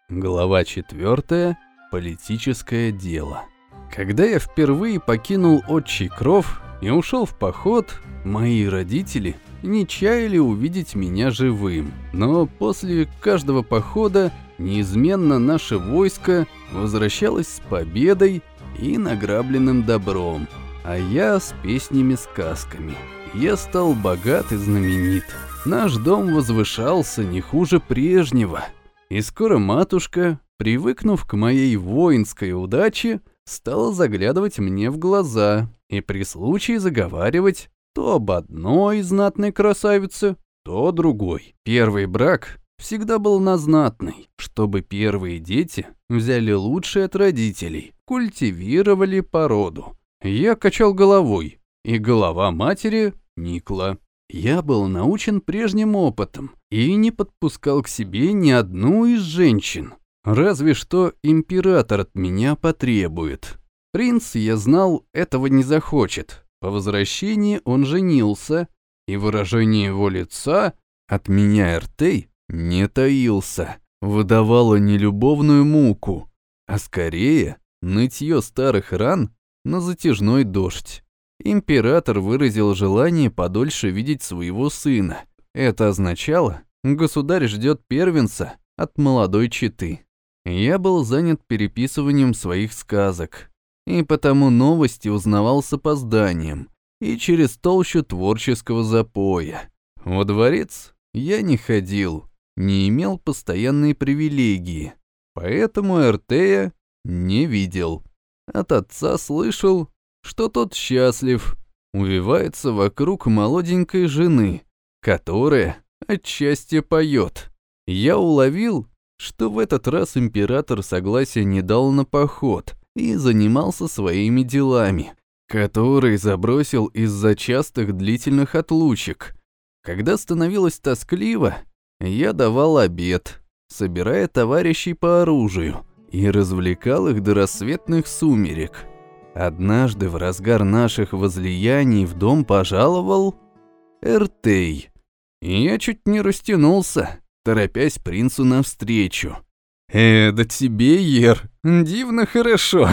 Глава 4. Политическое дело. Когда я впервые покинул отчий кров и ушел в поход, мои родители не чаяли увидеть меня живым. Но после каждого похода неизменно наше войско возвращалось с победой и награбленным добром, а я с песнями-сказками. Я стал богат и знаменит. Наш дом возвышался не хуже прежнего. И скоро матушка, привыкнув к моей воинской удаче, стала заглядывать мне в глаза и при случае заговаривать то об одной знатной красавице, то о другой. Первый брак всегда был на знатной, чтобы первые дети взяли лучшее от родителей, культивировали породу. Я качал головой, и голова матери никла. Я был научен прежним опытом и не подпускал к себе ни одну из женщин. Разве что император от меня потребует. Принц, я знал, этого не захочет. По возвращении он женился, и выражение его лица от меня Эртей не таился. Выдавало не любовную муку, а скорее нытье старых ран на затяжной дождь. Император выразил желание подольше видеть своего сына. Это означало, государь ждет первенца от молодой четы. Я был занят переписыванием своих сказок, и потому новости узнавал с опозданием и через толщу творческого запоя. Во дворец я не ходил, не имел постоянной привилегии, поэтому Эртея не видел. От отца слышал, что тот счастлив, увивается вокруг молоденькой жены, которая от счастья поет. Я уловил, что в этот раз император согласия не дал на поход и занимался своими делами, которые забросил из-за частых длительных отлучек. Когда становилось тоскливо, я давал обед, собирая товарищей по оружию, и развлекал их до рассветных сумерек. Однажды в разгар наших возлияний в дом пожаловал Эртей, и я чуть не растянулся, торопясь принцу навстречу. «Да тебе, Ер, дивно хорошо!»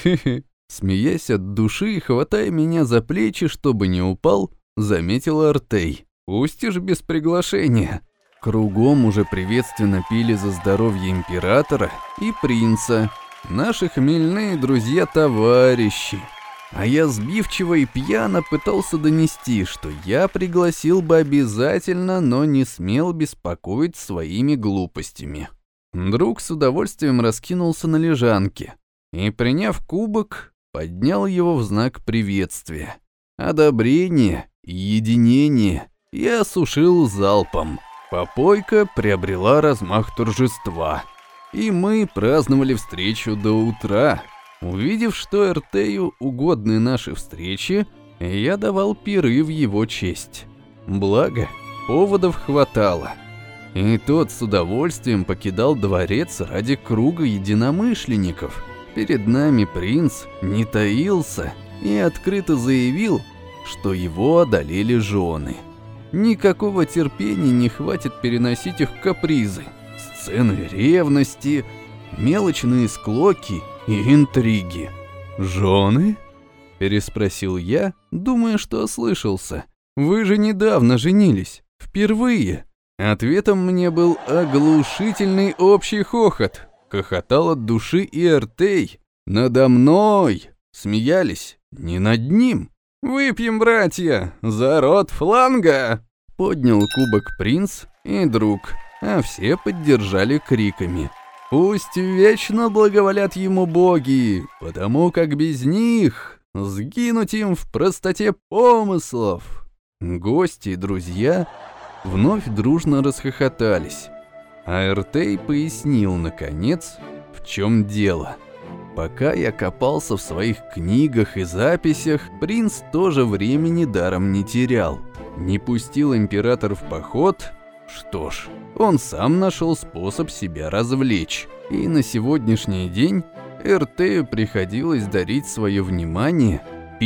Смеясь от души и хватая меня за плечи, чтобы не упал, заметил Эртей. «Пустишь без приглашения?» Кругом уже приветственно пили за здоровье императора и принца, наши хмельные друзья-товарищи. А я сбивчиво и пьяно пытался донести, что я пригласил бы обязательно, но не смел беспокоить своими глупостями. Друг с удовольствием раскинулся на лежанке и, приняв кубок, поднял его в знак приветствия. Одобрение и единение я осушил залпом. Попойка приобрела размах торжества, и мы праздновали встречу до утра. Увидев, что Эртею угодны наши встречи, я давал пиры в его честь. Благо, поводов хватало. И тот с удовольствием покидал дворец ради круга единомышленников. Перед нами принц не таился и открыто заявил, что его одолели жены. Никакого терпения не хватит переносить их капризы, сцены ревности, мелочные склоки и интриги. «Жены?» – переспросил я, думая, что ослышался. «Вы же недавно женились. Впервые». Ответом мне был оглушительный общий хохот. Хохотал от души и Эртей. Надо мной смеялись, не над ним. «Выпьем, братья, за род фланга!» Поднял кубок принц и друг, а все поддержали криками. «Пусть вечно благоволят ему боги, потому как без них сгинуть им в простоте помыслов!» Гости и друзья вновь дружно расхохотались, а Эртей пояснил, наконец, в чем дело. Пока я копался в своих книгах и записях, принц тоже времени даром не терял. Не пустил император в поход? Что ж, он сам нашел способ себя развлечь. И на сегодняшний день Эртею приходилось дарить свое внимание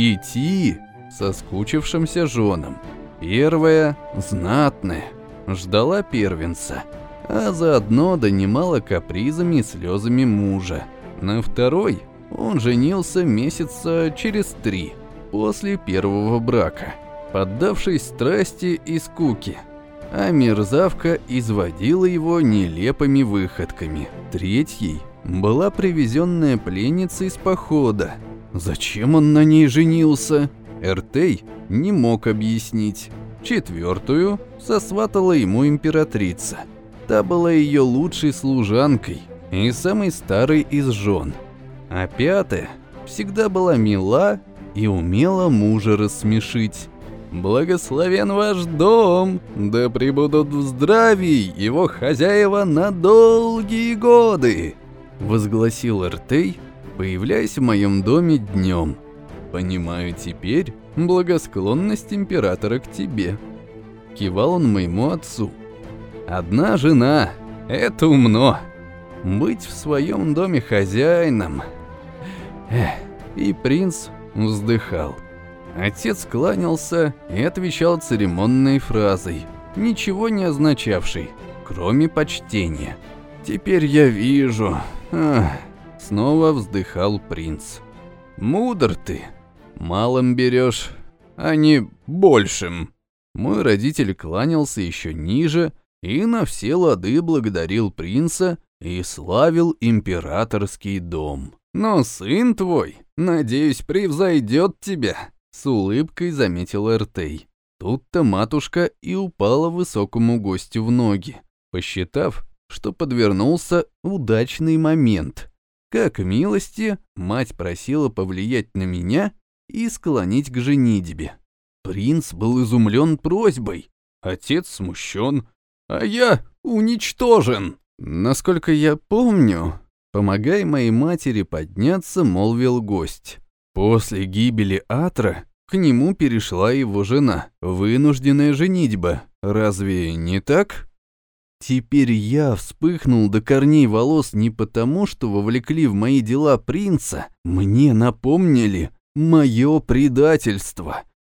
5 соскучившимся женам. Первая, знатная, ждала первенца, а заодно донимала капризами и слезами мужа. На второй он женился месяца через 3 после первого брака, поддавшись страсти и скуке, а мерзавка изводила его нелепыми выходками. Третьей была привезенная пленница из похода. Зачем он на ней женился? Эртей не мог объяснить. Четвертую сосватала ему императрица. Та была ее лучшей служанкой и самой старой из жен. А пятая всегда была мила и умела мужа рассмешить. «Благословен ваш дом, да пребудут в здравии его хозяева на долгие годы», — возгласил Эртей, появляясь в моем доме днем. «Понимаю теперь благосклонность императора к тебе», — кивал он моему отцу. «Одна жена — это умно. Быть в своем доме хозяином». И принц вздыхал. Отец кланялся и отвечал церемонной фразой, ничего не означавшей, кроме почтения. «Теперь я вижу...» Снова вздыхал принц. «Мудр ты. Малым берешь, а не большим». Мой родитель кланялся еще ниже и на все лады благодарил принца и славил императорский дом. «Но сын твой, надеюсь, превзойдет тебя», — с улыбкой заметил Эртей. Тут-то матушка и упала высокому гостю в ноги, посчитав, что подвернулся удачный момент. Как милости, мать просила повлиять на меня и склонить к женитьбе. Принц был изумлен просьбой, отец смущен, а я уничтожен. Насколько я помню, помогая моей матери подняться, молвил гость. После гибели Атра к нему перешла его жена, вынужденная женитьба. Разве не так? Теперь я вспыхнул до корней волос не потому, что вовлекли в мои дела принца, мне напомнили мое предательство.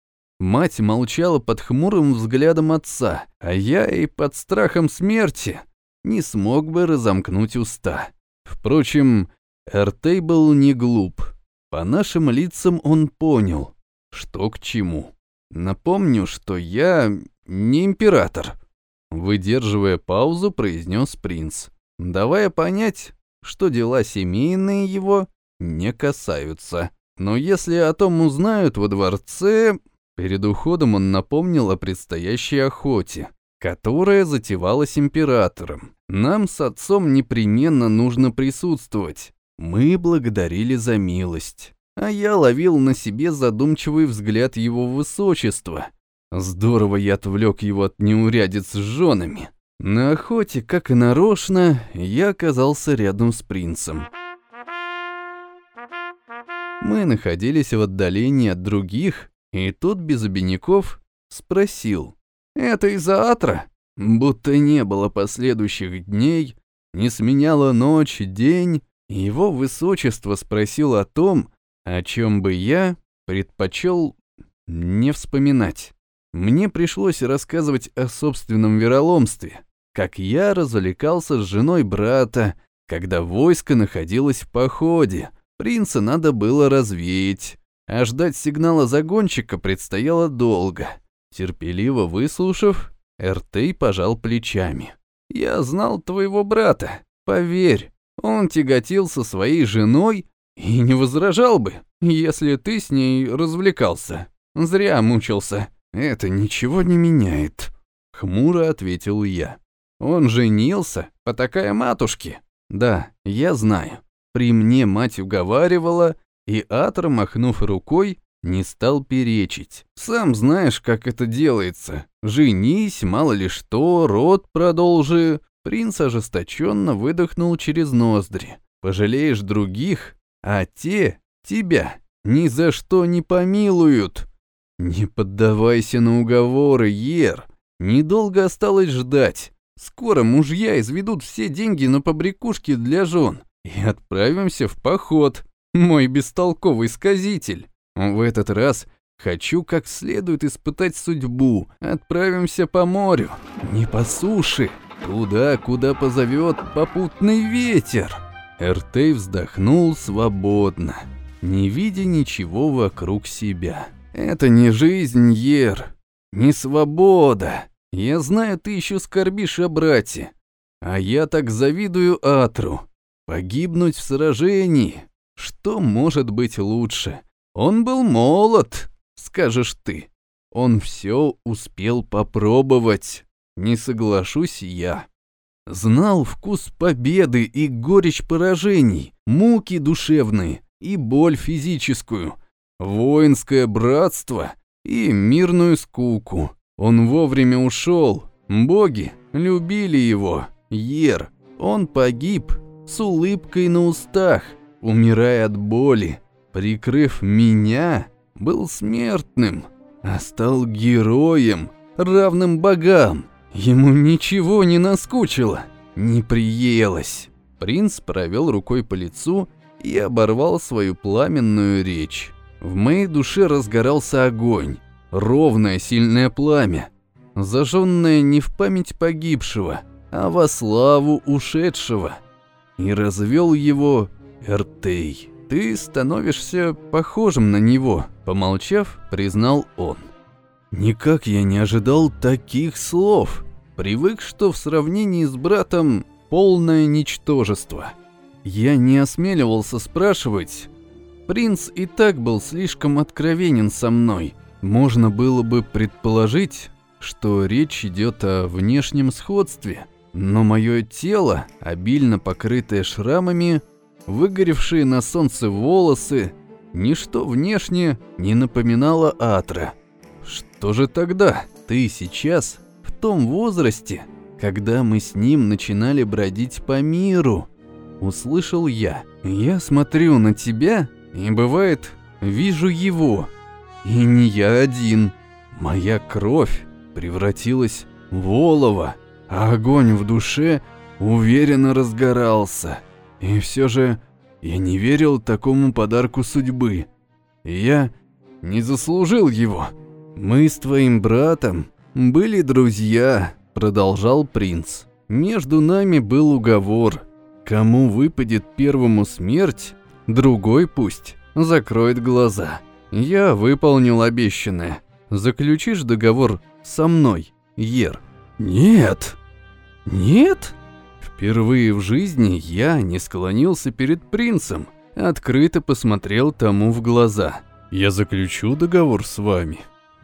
Мать молчала под хмурым взглядом отца, а я и под страхом смерти не смог бы разомкнуть уста. Впрочем, Эртей был не глуп. По нашим лицам он понял, что к чему. Напомню, что я не император. Выдерживая паузу, произнес принц, давая понять, что дела семейные его не касаются. Но если о том узнают во дворце... Перед уходом он напомнил о предстоящей охоте, которая затевалась императором. Нам с отцом непременно нужно присутствовать. Мы благодарили за милость, а я ловил на себе задумчивый взгляд его высочества. Здорово я отвлек его от неурядиц с женами. На охоте, как и нарочно, я оказался рядом с принцем. Мы находились в отдалении от других, и тут без обиняков спросил: «Это из-за Атра?» Будто не было последующих дней, не сменяла ночь, день, и его высочество спросил о том, о чем бы я предпочел не вспоминать. Мне пришлось рассказывать о собственном вероломстве, как я развлекался с женой брата, когда войско находилось в походе, принца надо было развеять, а ждать сигнала загонщика предстояло долго. Терпеливо выслушав, Эртей пожал плечами. «Я знал твоего брата, поверь, он тяготился своей женой и не возражал бы, если ты с ней развлекался. Зря мучился». «Это ничего не меняет», — хмуро ответил я. «Он женился, потакая матушке». «Да, я знаю. При мне мать уговаривала, и Атр, махнув рукой, не стал перечить. Сам знаешь, как это делается. Женись, мало ли что, род продолжи». Принц ожесточенно выдохнул через ноздри. «Пожалеешь других, а те тебя ни за что не помилуют». «Не поддавайся на уговоры, Ер. Недолго осталось ждать. Скоро мужья изведут все деньги на побрякушки для жен и отправимся в поход, мой бестолковый сказитель. В этот раз хочу как следует испытать судьбу. Отправимся по морю, не по суше». туда, куда позовет попутный ветер. Эртей вздохнул свободно, не видя ничего вокруг себя. Это не жизнь, Ер, не свобода. Я знаю, ты еще скорбишь о брате, а я так завидую Атру. Погибнуть в сражении, что может быть лучше? Он был молод, скажешь ты. Он все успел попробовать, не соглашусь я. Знал вкус победы и горечь поражений, муки душевные и боль физическую, воинское братство и мирную скуку. Он вовремя ушел, боги любили его, Ер. Он погиб с улыбкой на устах, умирая от боли, прикрыв меня, был смертным, а стал героем, равным богам. Ему ничего не наскучило, не приелось. Принц провел рукой по лицу и оборвал свою пламенную речь. В моей душе разгорался огонь, ровное сильное пламя, зажженное не в память погибшего, а во славу ушедшего. И развел его Эртей. Ты становишься похожим на него, помолчав, признал он. Никак я не ожидал таких слов. Привык, что в сравнении с братом полное ничтожество. Я не осмеливался спрашивать. Принц и так был слишком откровенен со мной. Можно было бы предположить, что речь идет о внешнем сходстве, но мое тело, обильно покрытое шрамами, выгоревшие на солнце волосы, ничто внешне не напоминало Атра. Что же тогда? Ты сейчас в том возрасте, когда мы с ним начинали бродить по миру, услышал я. Я смотрю на тебя и, бывает, вижу его. И не я один. Моя кровь превратилась в олово, а огонь в душе уверенно разгорался. И все же я не верил такому подарку судьбы. Я не заслужил его. Мы с твоим братом были друзья, продолжал принц. Между нами был уговор. Кому выпадет первому смерть, другой пусть закроет глаза. Я выполнил обещанное. Заключишь договор со мной, Ер? Нет. Нет? Впервые в жизни я не склонился перед принцем, открыто посмотрел тому в глаза. Я заключу договор с вами.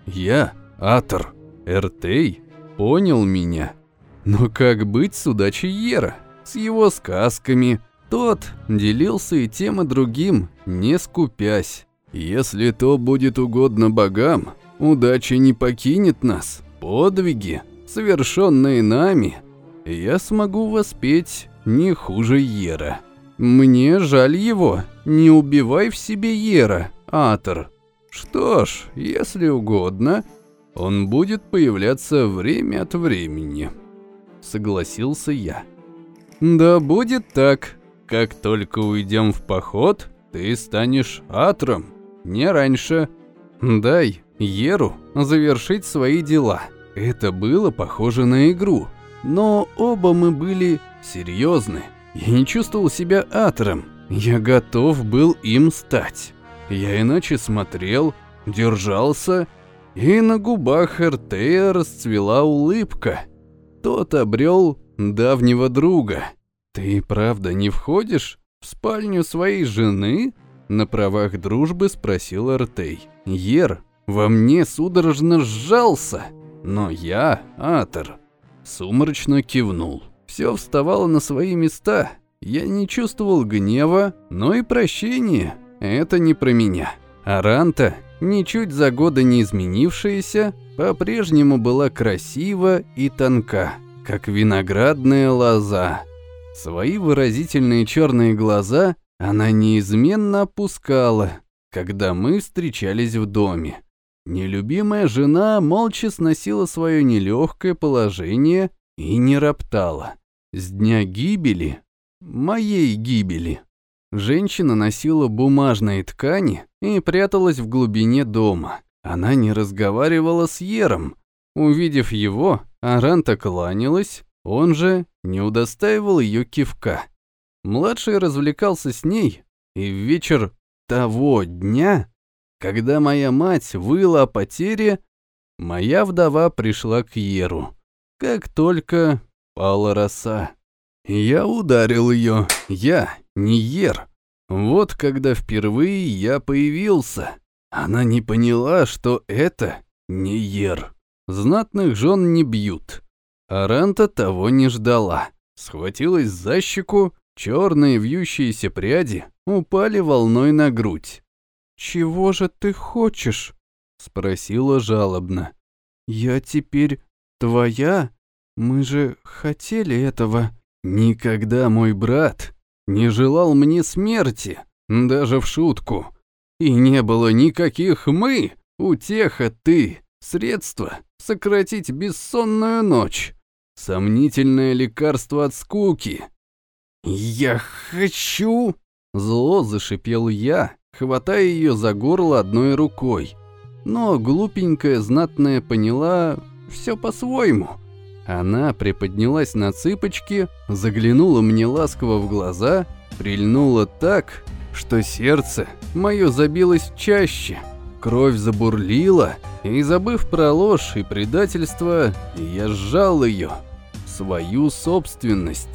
Я, Атр, Эртей, понял меня. Но как быть с удачей Ера, с его сказками? Тот делился и тем, и другим, не скупясь. Если то будет угодно богам, удача не покинет нас. Подвиги, совершенные нами, я смогу воспеть не хуже Ера. Мне жаль его, не убивай в себе Ера, Атр. Что ж, если угодно, он будет появляться время от времени. Согласился я. Да будет так. Как только уйдем в поход, ты станешь Атром, не раньше. Дай Еру завершить свои дела. Это было похоже на игру, но оба мы были серьезны. Я не чувствовал себя Атром, я готов был им стать. Я иначе смотрел, держался, и на губах Эртея расцвела улыбка. Тот обрел давнего друга. Ты правда не входишь в спальню своей жены? На правах дружбы спросил Эртей. Ер во мне судорожно сжался, но я, Атр, сумрачно кивнул. Все вставало на свои места. Я не чувствовал гнева, но и прощения. Это не про меня. Аранта, ничуть за годы не изменившаяся, по-прежнему была красива и тонка, как виноградная лоза. Свои выразительные черные глаза она неизменно опускала, когда мы встречались в доме. Нелюбимая жена молча сносила свое нелегкое положение и не роптала. С дня гибели, моей гибели, женщина носила бумажные ткани и пряталась в глубине дома. Она не разговаривала с Ером. Увидев его, Аранта кланялась Он же не удостаивал ее кивка. Младший развлекался с ней, и в вечер того дня, когда моя мать выла о потере, моя вдова пришла к Еру. Как только пала роса. Я ударил ее, я, не Ер. Вот когда впервые я появился, она не поняла, что это не Ер. Знатных жен не бьют. Аранта того не ждала. Схватилась за щеку, черные вьющиеся пряди упали волной на грудь. «Чего же ты хочешь?» — спросила жалобно. «Я теперь твоя? Мы же хотели этого». Никогда мой брат не желал мне смерти, даже в шутку. И не было никаких «мы», утеха ты, средство сократить бессонную ночь, сомнительное лекарство от скуки. «Я хочу!» — зло зашипел я, хватая ее за горло одной рукой. Но глупенькая знатная поняла все по-своему. Она приподнялась на цыпочки, заглянула мне ласково в глаза, прильнула так, что сердце мое забилось чаще, кровь забурлила, и, забыв про ложь и предательство, я сжал ее, свою собственность,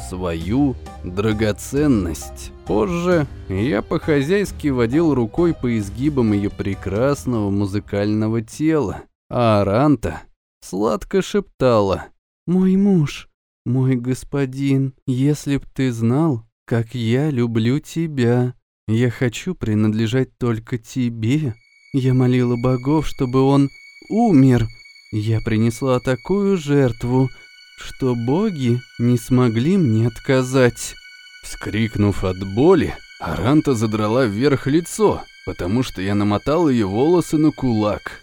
свою драгоценность. Позже я по-хозяйски водил рукой по изгибам ее прекрасного музыкального тела, а Аранта сладко шептала: «Мой муж, мой господин, если б ты знал, как я люблю тебя. Я хочу принадлежать только тебе. Я молила богов, чтобы он умер. Я принесла такую жертву, что боги не смогли мне отказать». Вскрикнув от боли, Аранта задрала вверх лицо, потому что я намотал ее волосы на кулак.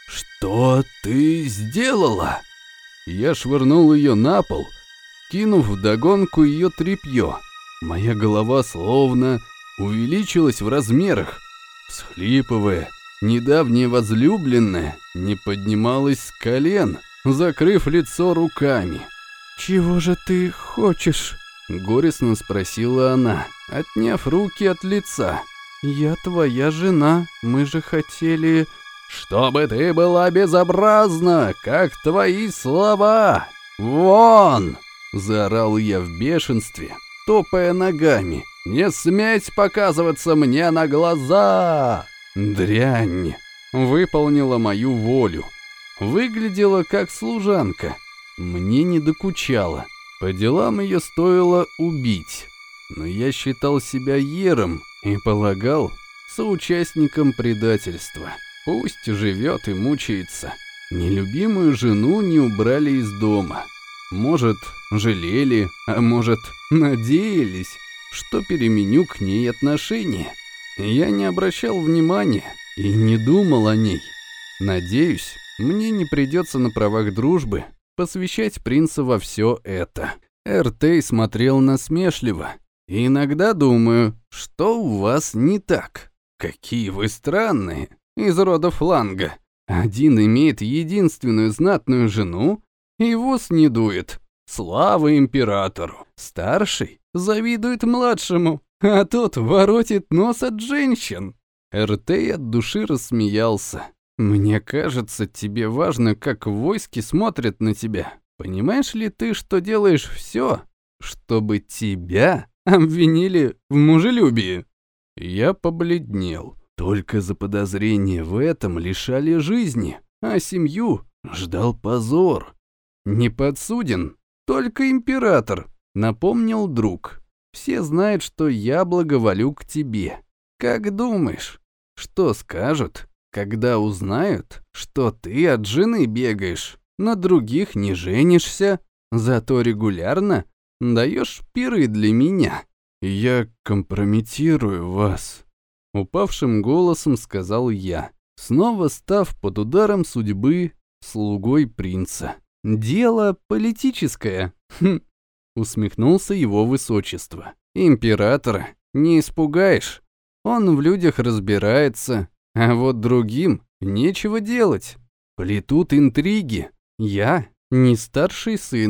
«Что ты сделала?» Я швырнул ее на пол, кинув вдогонку ее тряпье. Моя голова словно увеличилась в размерах. Всхлипывая, недавняя возлюбленная не поднималась с колен, закрыв лицо руками. «Чего же ты хочешь?» — горестно спросила она, отняв руки от лица. «Я твоя жена, мы же хотели...» «Чтобы ты была безобразна, как твои слова! Вон!» — заорал я в бешенстве, топая ногами. «Не сметь показываться мне на глаза!» Дрянь выполнила мою волю. Выглядела как служанка. Мне не докучала. По делам ее стоило убить. Но я считал себя Ером и полагал соучастником предательства. Пусть живет и мучается. Нелюбимую жену не убрали из дома. Может, жалели, а может, надеялись, что переменю к ней отношения. Я не обращал внимания и не думал о ней. Надеюсь, мне не придется на правах дружбы посвящать принца во все это. Эртей смотрел насмешливо. И иногда думаю, что у вас не так. Какие вы странные. Из рода Фланга. Один имеет единственную знатную жену, и воз не дует. Слава императору. Старший завидует младшему, а тот воротит нос от женщин. Эртей от души рассмеялся. «Мне кажется, тебе важно, как в войске смотрят на тебя. Понимаешь ли ты, что делаешь все, чтобы тебя обвинили в мужелюбии?» Я побледнел. Только за подозрение в этом лишали жизни, а семью ждал позор. «Не подсуден, только император», — напомнил друг. «Все знают, что я благоволю к тебе. Как думаешь, что скажут, когда узнают, что ты от жены бегаешь, на других не женишься, зато регулярно даешь пиры для меня?» «Я компрометирую вас», — упавшим голосом сказал я, снова став под ударом судьбы слугой принца. «Дело политическое», — усмехнулся его высочество. «Императора не испугаешь, он в людях разбирается, а вот другим нечего делать. Плетут интриги. Я не старший сын,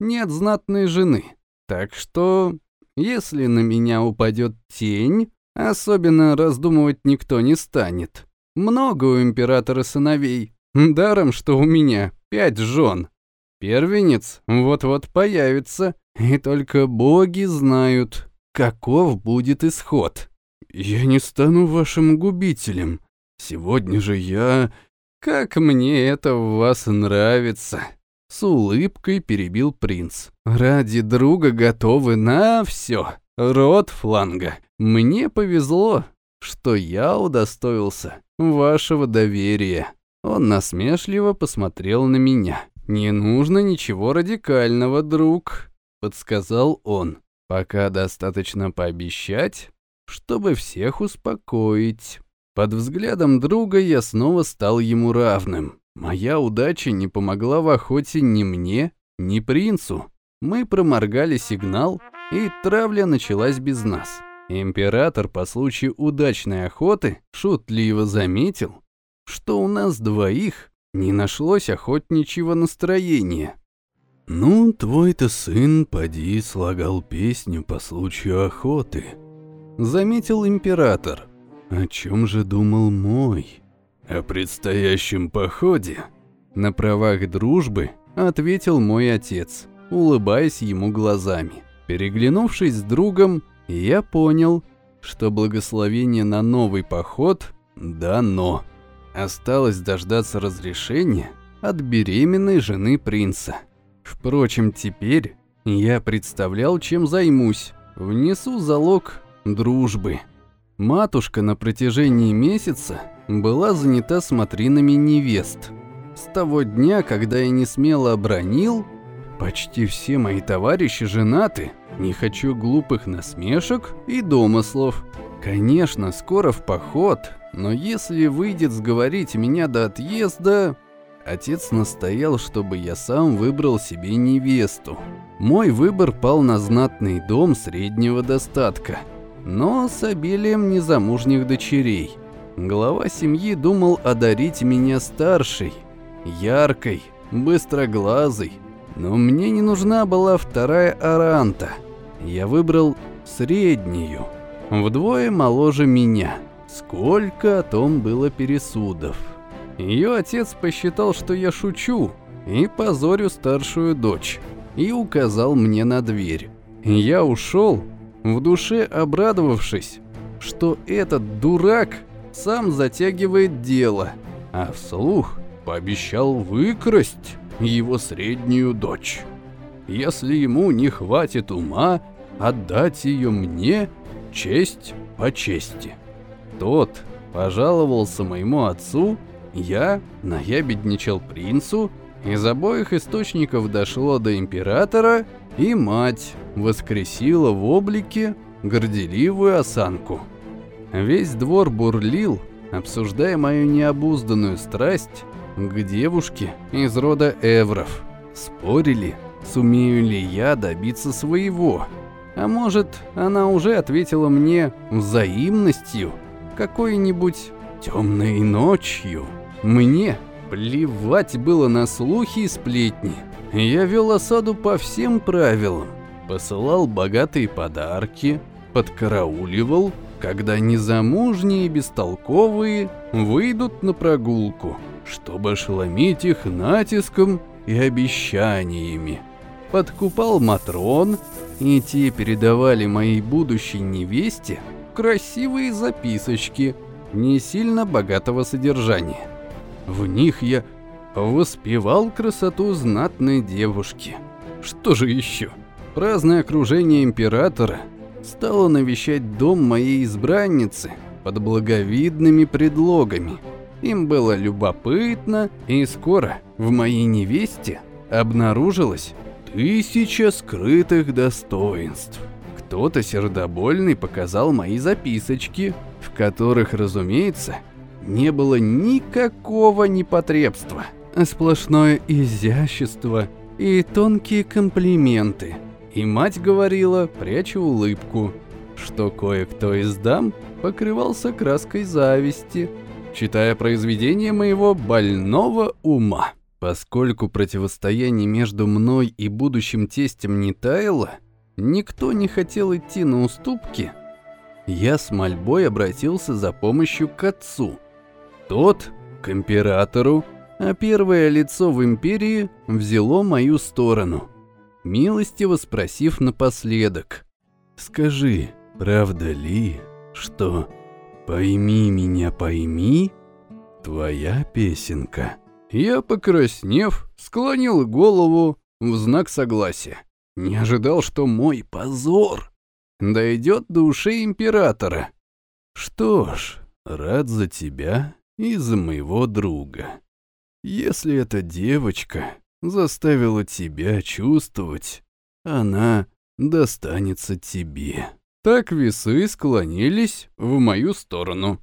нет знатной жены. Так что, если на меня упадет тень, особенно раздумывать никто не станет. Много у императора сыновей, даром, что у меня 5 жен. Первенец вот-вот появится, и только боги знают, каков будет исход. Я не стану вашим губителем. Сегодня же я... Как мне это в вас нравится. С улыбкой перебил принц. Ради друга готовы на все. Род фланга. Мне повезло, что я удостоился вашего доверия. Он насмешливо посмотрел на меня. «Не нужно ничего радикального, друг», — подсказал он. «Пока достаточно пообещать, чтобы всех успокоить». Под взглядом друга я снова стал ему равным. Моя удача не помогла в охоте ни мне, ни принцу. Мы проморгали сигнал, и травля началась без нас. Император по случаю удачной охоты шутливо заметил, что у нас двоих не нашлось охотничьего настроения. «Ну, твой-то сын, поди, слагал песню по случаю охоты», — заметил император. «О чем же думал мой?» «О предстоящем походе», — на правах дружбы ответил мой отец, улыбаясь ему глазами. Переглянувшись с другом, я понял, что благословение на новый поход дано. Осталось дождаться разрешения от беременной жены принца. Впрочем, теперь я представлял, чем займусь. Внесу залог дружбы. Матушка на протяжении месяца была занята смотринами невест. С того дня, когда я не смело обронил, почти все мои товарищи женаты, не хочу глупых насмешек и домыслов. Конечно, скоро в поход, но если выйдет сговорить меня до отъезда... Отец настоял, чтобы я сам выбрал себе невесту. Мой выбор пал на знатный дом среднего достатка, но с обилием незамужних дочерей. Глава семьи думал одарить меня старшей, яркой, быстроглазой, но мне не нужна была вторая Аранта. Я выбрал среднюю, вдвое моложе меня. Сколько о том было пересудов. Ее отец посчитал, что я шучу и позорю старшую дочь, и указал мне на дверь. Я ушел, в душе обрадовавшись, что этот дурак сам затягивает дело, а вслух пообещал выкрасть его среднюю дочь. Если ему не хватит ума отдать ее мне, честь по чести. Тот пожаловался моему отцу, я наябедничал принцу, из обоих источников дошло до императора, и мать воскресила в облике горделивую осанку. Весь двор бурлил, обсуждая мою необузданную страсть к девушке из рода Эвров. Спорили, сумею ли я добиться своего. А может, она уже ответила мне взаимностью, какой-нибудь темной ночью. Мне плевать было на слухи и сплетни. Я вел осаду по всем правилам, посылал богатые подарки, подкарауливал, когда незамужние и бестолковые выйдут на прогулку, чтобы ошеломить их натиском и обещаниями. Подкупал матрон, и те передавали моей будущей невесте красивые записочки не сильно богатого содержания. В них я воспевал красоту знатной девушки. Что же еще? Праздное окружение императора стало навещать дом моей избранницы под благовидными предлогами. Им было любопытно, и скоро в моей невесте обнаружилось 1000 скрытых достоинств. Кто-то сердобольный показал мои записочки, в которых, разумеется, не было никакого непотребства, а сплошное изящество и тонкие комплименты. И мать говорила, пряча улыбку, что кое-кто из дам покрывался краской зависти, читая произведения моего больного ума. Поскольку противостояние между мной и будущим тестем не таяло, никто не хотел идти на уступки, я с мольбой обратился за помощью к отцу. Тот к императору, а первое лицо в империи взяло мою сторону, милостиво спросив напоследок: «Скажи, правда ли, что «Пойми меня, пойми» твоя песенка?» Я, покраснев, склонил голову в знак согласия. Не ожидал, что мой позор дойдет до ушей императора. Что ж, рад за тебя и за моего друга. Если эта девочка заставила тебя чувствовать, она достанется тебе. Так весы склонились в мою сторону.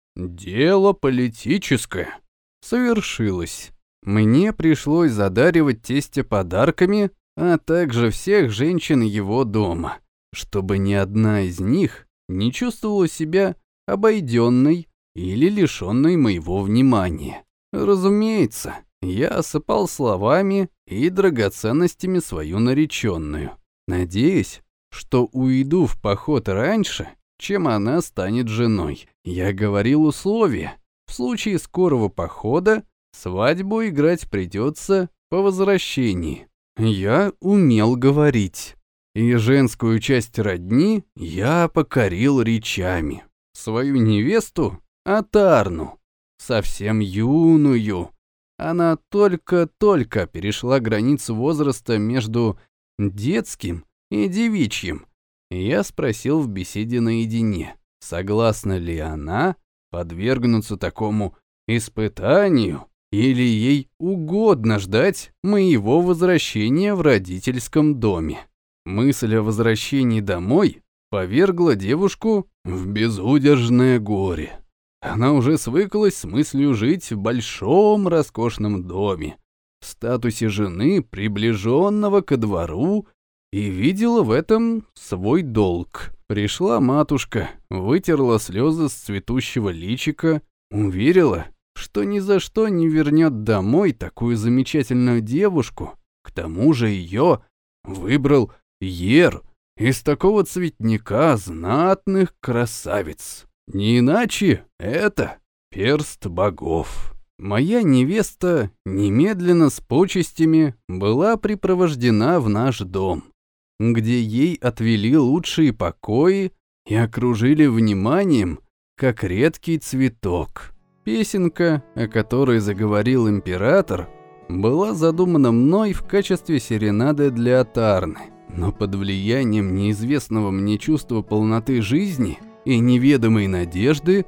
Дело политическое совершилось. Мне пришлось задаривать тестя подарками, а также всех женщин его дома, чтобы ни одна из них не чувствовала себя обойденной или лишенной моего внимания. Разумеется, я осыпал словами и драгоценностями свою нареченную, надеясь, что уйду в поход раньше, чем она станет женой. Я говорил условия: в случае скорого похода свадьбу играть придется по возвращении. Я умел говорить, и женскую часть родни я покорил речами. Свою невесту, Атарну, совсем юную. Она только-только перешла границу возраста между детским и девичьим. Я спросил в беседе наедине, согласна ли она подвергнуться такому испытанию, или ей угодно ждать моего возвращения в родительском доме. Мысль о возвращении домой повергла девушку в безудержное горе. Она уже свыклась с мыслью жить в большом роскошном доме, в статусе жены, приближенного ко двору, и видела в этом свой долг. Пришла матушка, вытерла слезы с цветущего личика, уверила, что ни за что не вернет домой такую замечательную девушку. К тому же ее выбрал Ер из такого цветника знатных красавиц. Не иначе это перст богов. Моя невеста немедленно с почестями была припровождена в наш дом, где ей отвели лучшие покои и окружили вниманием, как редкий цветок. Песенка, о которой заговорил император, была задумана мной в качестве серенады для Атарны, но под влиянием неизвестного мне чувства полноты жизни и неведомой надежды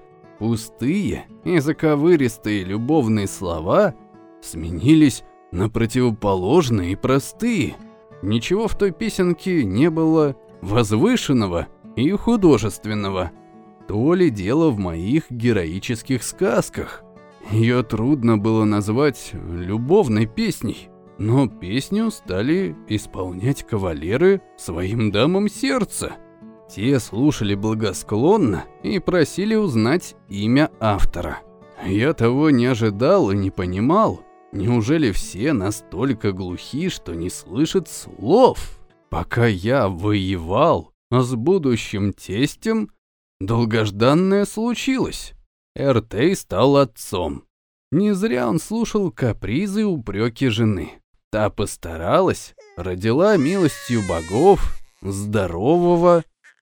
пустые и заковыристые любовные слова сменились на противоположные и простые. Ничего в той песенке не было возвышенного и художественного. То ли дело в моих героических сказках. Ее трудно было назвать любовной песней, но песню стали исполнять кавалеры своим дамам сердца. Те слушали благосклонно и просили узнать имя автора. Я того не ожидал и не понимал. Неужели все настолько глухи, что не слышат слов? Пока я воевал с будущим тестем, долгожданное случилось. Эртей стал отцом. Не зря он слушал капризы и упреки жены. Та постаралась, родила милостью богов здорового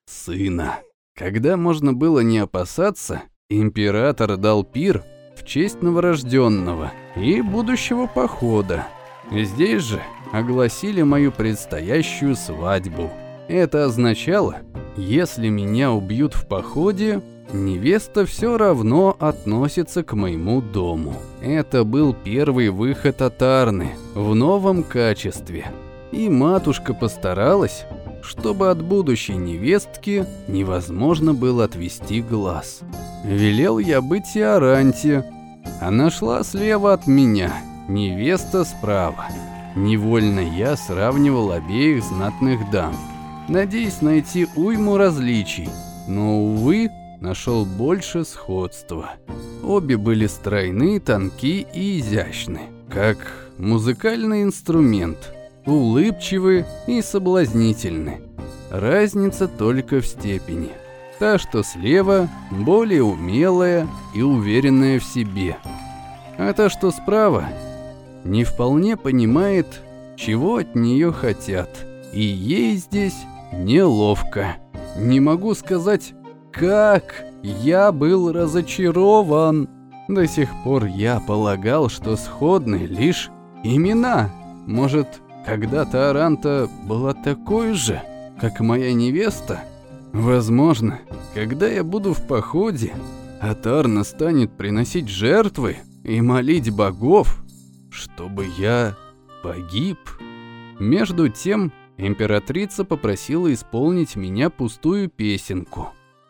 сына. Когда можно было не опасаться, император дал пир в честь новорожденного и будущего похода. Здесь же огласили мою предстоящую свадьбу. Это означало, если меня убьют в походе, невеста все равно относится к моему дому. Это был первый выход Атарны в новом качестве. И матушка постаралась, чтобы от будущей невестки невозможно было отвести глаз. Велел я быть и Аранте. Она шла слева от меня, невеста справа. Невольно я сравнивал обеих знатных дам, надеясь найти уйму различий, но, увы, нашел больше сходства. Обе были стройны, тонки и изящны, как музыкальный инструмент, улыбчивы и соблазнительны. Разница только в степени. Та, что слева, более умелая и уверенная в себе. А та, что справа, не вполне понимает, чего от нее хотят. И ей здесь неловко. Не могу сказать, как я был разочарован. До сих пор я полагал, что сходны лишь имена. Может, когда-то Аранта была такой же, как моя невеста? Возможно, когда я буду в походе, Атарна станет приносить жертвы и молить богов, чтобы я погиб. Между тем, императрица попросила исполнить меня пустую песенку.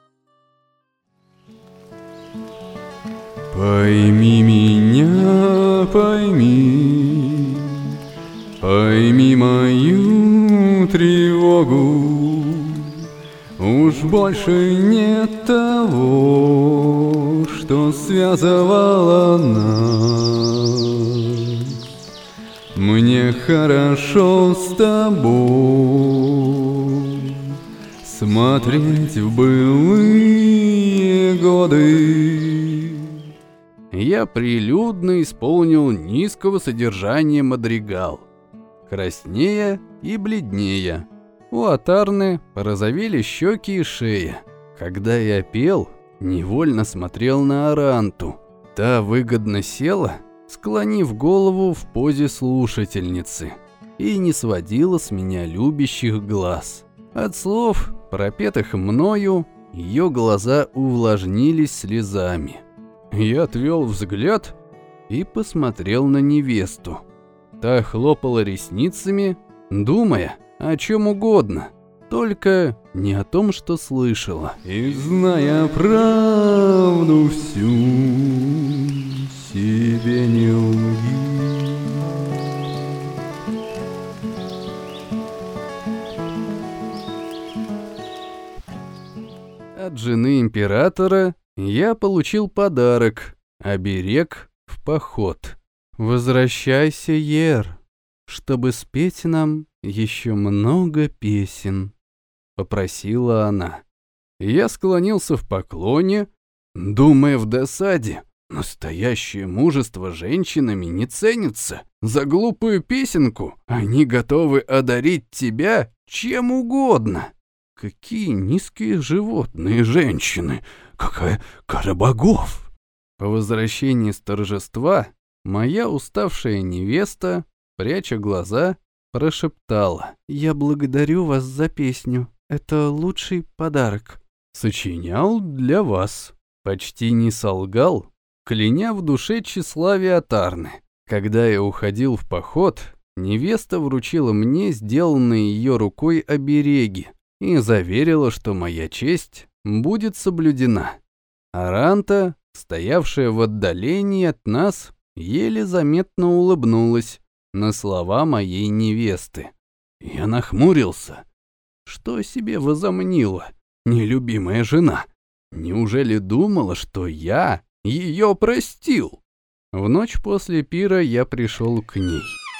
Пойми меня, пойми, пойми мою тревогу. Уж больше нет того, что связывало нас. Мне хорошо с тобой смотреть в былые годы. Я прилюдно исполнил низкого содержания мадригал, краснея и бледнея. У Атарны порозовели щеки и шея. Когда я пел, невольно смотрел на Аранту. Та выгодно села, склонив голову в позе слушательницы, и не сводила с меня любящих глаз. От слов, пропетых мною, ее глаза увлажнились слезами. Я отвел взгляд и посмотрел на невесту. Та хлопала ресницами, думая о чем угодно, только не о том, что слышала. И зная правду всю, себе не лги. От жены императора я получил подарок — оберег в поход. «Возвращайся, Ер, чтобы спеть нам еще много песен», — попросила она. Я склонился в поклоне, думая в досаде: настоящее мужество женщинами не ценится. За глупую песенку они готовы одарить тебя чем угодно. Какие низкие животные женщины, какая кара богов! По возвращении с торжества моя уставшая невеста, пряча глаза, прошептала: «Я благодарю вас за песню. Это лучший подарок». «Сочинял для вас». Почти не солгал, кляня в душе тщеславие Атарны. Когда я уходил в поход, невеста вручила мне сделанные ее рукой обереги и заверила, что моя честь будет соблюдена. Аранта, стоявшая в отдалении от нас, еле заметно улыбнулась на слова моей невесты. Я нахмурился. Что себе возомнила нелюбимая жена? Неужели думала, что я ее простил? В ночь после пира я пришел к ней.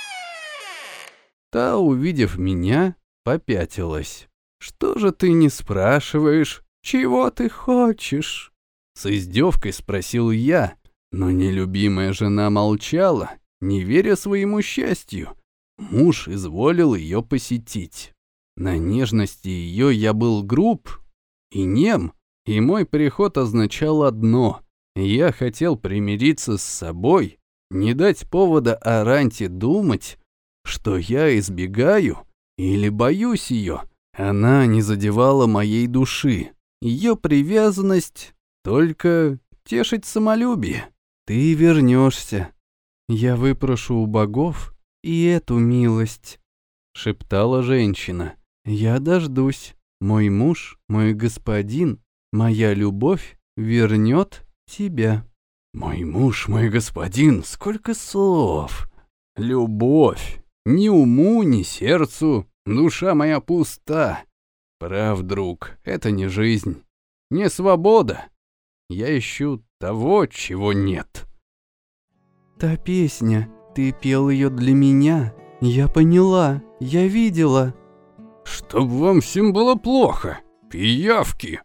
Та, увидев меня, попятилась. «Что же ты не спрашиваешь, чего ты хочешь?» С издевкой спросил я, но нелюбимая жена молчала, не веря своему счастью. Муж изволил ее посетить. На нежности ее я был груб и нем, и мой приход означал одно: я хотел примириться с собой, не дать повода Аранте думать, что я избегаю или боюсь ее. Она не задевала моей души, ее привязанность только тешить самолюбие. «Ты вернешься. Я выпрошу у богов и эту милость», — шептала женщина. «Я дождусь. Мой муж, мой господин, моя любовь вернет тебя». Мой муж, мой господин, сколько слов. Любовь. Ни уму, ни сердцу, душа моя пуста. Прав, друг, это не жизнь, не свобода. Я ищу того, чего нет. «Та песня, Ты пел ее для меня. Я поняла, я видела. Чтоб вам всем было плохо, пиявки.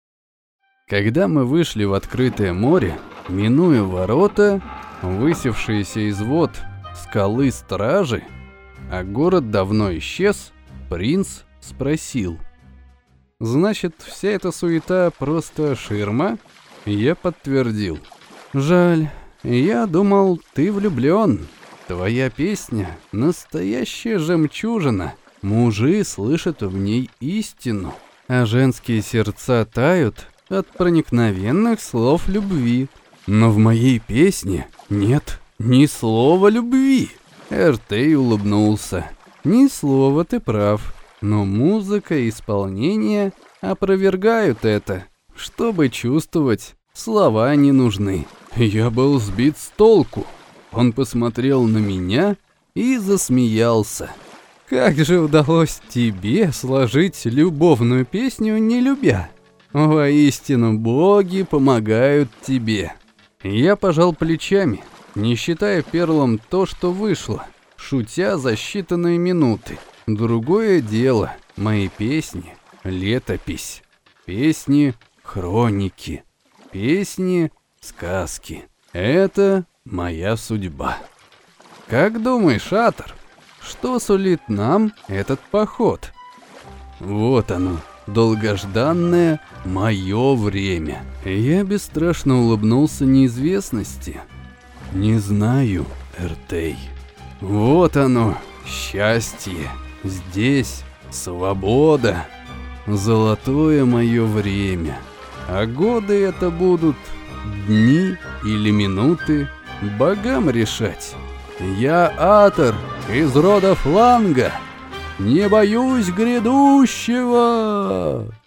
Когда мы вышли в открытое море, минуя ворота, высевшиеся из вод скалы стражи, а город давно исчез, принц спросил: «Значит, вся эта суета просто ширма?» Я подтвердил: «Жаль, я думал, ты влюблен. Твоя песня — настоящая жемчужина. Мужи слышат в ней истину, а женские сердца тают от проникновенных слов любви. Но в моей песне нет ни слова любви». Эртей улыбнулся. «Ни слова, ты прав, но музыка и исполнение опровергают это. Чтобы чувствовать, слова не нужны». Я был сбит с толку. Он посмотрел на меня и засмеялся. «Как же удалось тебе сложить любовную песню, не любя? Воистину, боги помогают тебе». Я пожал плечами, не считая перлом то, что вышло, шутя за считанные минуты. Другое дело, мои песни — летопись, песни — хроники, песни — сказки. Это моя судьба. Как думаешь, Атор, что сулит нам этот поход? Вот оно, долгожданное мое время. Я бесстрашно улыбнулся неизвестности. Не знаю, Эртей. Вот оно, счастье. Здесь свобода. Золотое мое время. А годы это будут дни или минуты, богам решать. Я Атор из рода Фланга. Не боюсь грядущего.